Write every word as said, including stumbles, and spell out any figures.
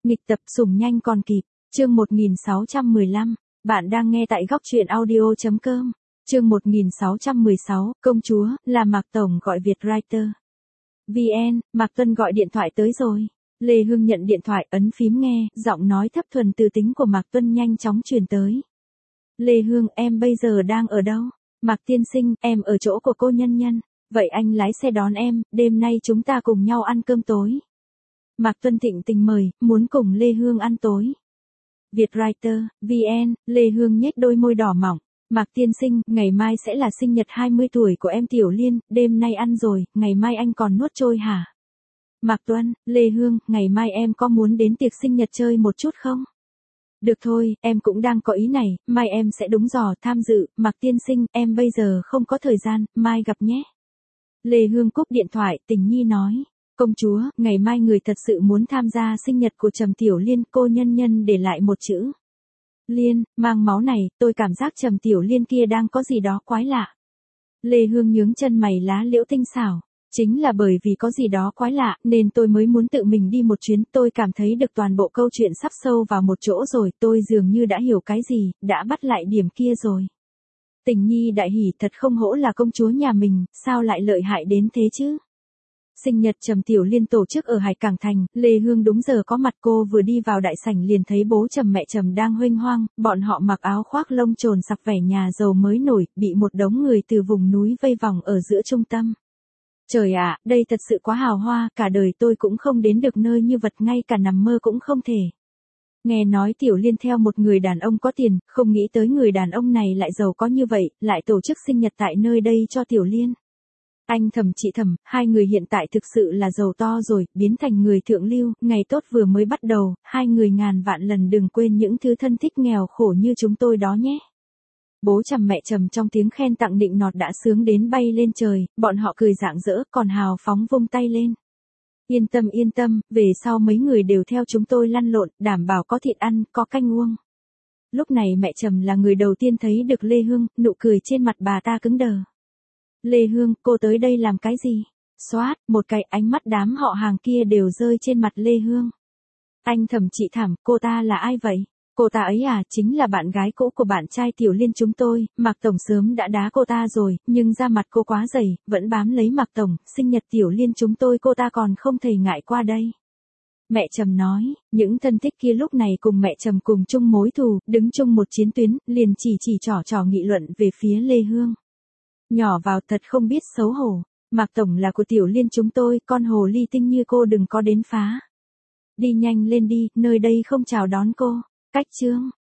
Nghịch tập sủng nhanh còn kịp, chương một nghìn sáu trăm mười lăm, bạn đang nghe tại góc truyện audio chấm com, chương một nghìn sáu trăm mười sáu, công chúa, là Mạc Tổng gọi Việt Writer. vê en, Mạc Tuân gọi điện thoại tới rồi. Lê Hương nhận điện thoại, ấn phím nghe, giọng nói thấp thuần từ tính của Mạc Tuân nhanh chóng truyền tới. Lê Hương, em bây giờ đang ở đâu? Mạc tiên sinh, em ở chỗ của cô Nhân Nhân. Vậy anh lái xe đón em, đêm nay chúng ta cùng nhau ăn cơm tối. Mạc Tuân thịnh tình mời, muốn cùng Lê Hương ăn tối. Việt Writer, vê en, Lê Hương nhếch đôi môi đỏ mỏng. Mạc tiên sinh, ngày mai sẽ là sinh nhật hai mươi tuổi của em Tiểu Liên, đêm nay ăn rồi, ngày mai anh còn nuốt trôi hả? Mạc Tuân, Lê Hương, ngày mai em có muốn đến tiệc sinh nhật chơi một chút không? Được thôi, em cũng đang có ý này, mai em sẽ đúng dò tham dự, Mạc tiên sinh, em bây giờ không có thời gian, mai gặp nhé. Lê Hương cúp điện thoại, Tình Nhi nói, công chúa, ngày mai người thật sự muốn tham gia sinh nhật của Trầm Tiểu Liên, cô Nhân Nhân để lại một chữ. Liên, mang máu này, tôi cảm giác Trầm Tiểu Liên kia đang có gì đó quái lạ. Lê Hương nhướng chân mày lá liễu tinh xảo. Chính là bởi vì có gì đó quái lạ, nên tôi mới muốn tự mình đi một chuyến, tôi cảm thấy được toàn bộ câu chuyện sắp sâu vào một chỗ rồi, tôi dường như đã hiểu cái gì, đã bắt lại điểm kia rồi. Tình Nhi đại hỉ, thật không hổ là công chúa nhà mình, sao lại lợi hại đến thế chứ? Sinh nhật Trầm Tiểu Liên tổ chức ở Hải Cảng Thành, Lê Hương đúng giờ có mặt, cô vừa đi vào đại sảnh liền thấy bố Trầm mẹ Trầm đang huênh hoang, bọn họ mặc áo khoác lông trồn sặc vẻ nhà giàu mới nổi, bị một đống người từ vùng núi vây vòng ở giữa trung tâm. Trời ạ, đây thật sự quá hào hoa, cả đời tôi cũng không đến được nơi như vật, ngay cả nằm mơ cũng không thể. Nghe nói Tiểu Liên theo một người đàn ông có tiền, không nghĩ tới người đàn ông này lại giàu có như vậy, lại tổ chức sinh nhật tại nơi đây cho Tiểu Liên. Anh thầm chị thầm, hai người hiện tại thực sự là giàu to rồi, biến thành người thượng lưu, ngày tốt vừa mới bắt đầu, hai người ngàn vạn lần đừng quên những thứ thân thích nghèo khổ như chúng tôi đó nhé. Bố Trầm mẹ Trầm trong tiếng khen tặng nịnh nọt đã sướng đến bay lên trời, bọn họ cười rạng rỡ, còn hào phóng vung tay lên. Yên tâm yên tâm, về sau mấy người đều theo chúng tôi lăn lộn, đảm bảo có thịt ăn, có canh uống. Lúc này mẹ Trầm là người đầu tiên thấy được Lê Hương, nụ cười trên mặt bà ta cứng đờ. Lê Hương, cô tới đây làm cái gì? Xoát, một cái ánh mắt đám họ hàng kia đều rơi trên mặt Lê Hương. Anh thầm chị thảm, cô ta là ai vậy? Cô ta ấy à, chính là bạn gái cũ của bạn trai Tiểu Liên chúng tôi, Mạc Tổng sớm đã đá cô ta rồi, nhưng da mặt cô quá dày, vẫn bám lấy Mạc Tổng, sinh nhật Tiểu Liên chúng tôi cô ta còn không thèm ngại qua đây. Mẹ Trầm nói, những thân thích kia lúc này cùng mẹ Trầm cùng chung mối thù, đứng chung một chiến tuyến, liền chỉ chỉ trò trò nghị luận về phía Lê Hương. Nhỏ vào thật không biết xấu hổ, Mạc Tổng là của Tiểu Liên chúng tôi, con hồ ly tinh như cô đừng có đến phá. Đi nhanh lên đi, nơi đây không chào đón cô. Cách chương,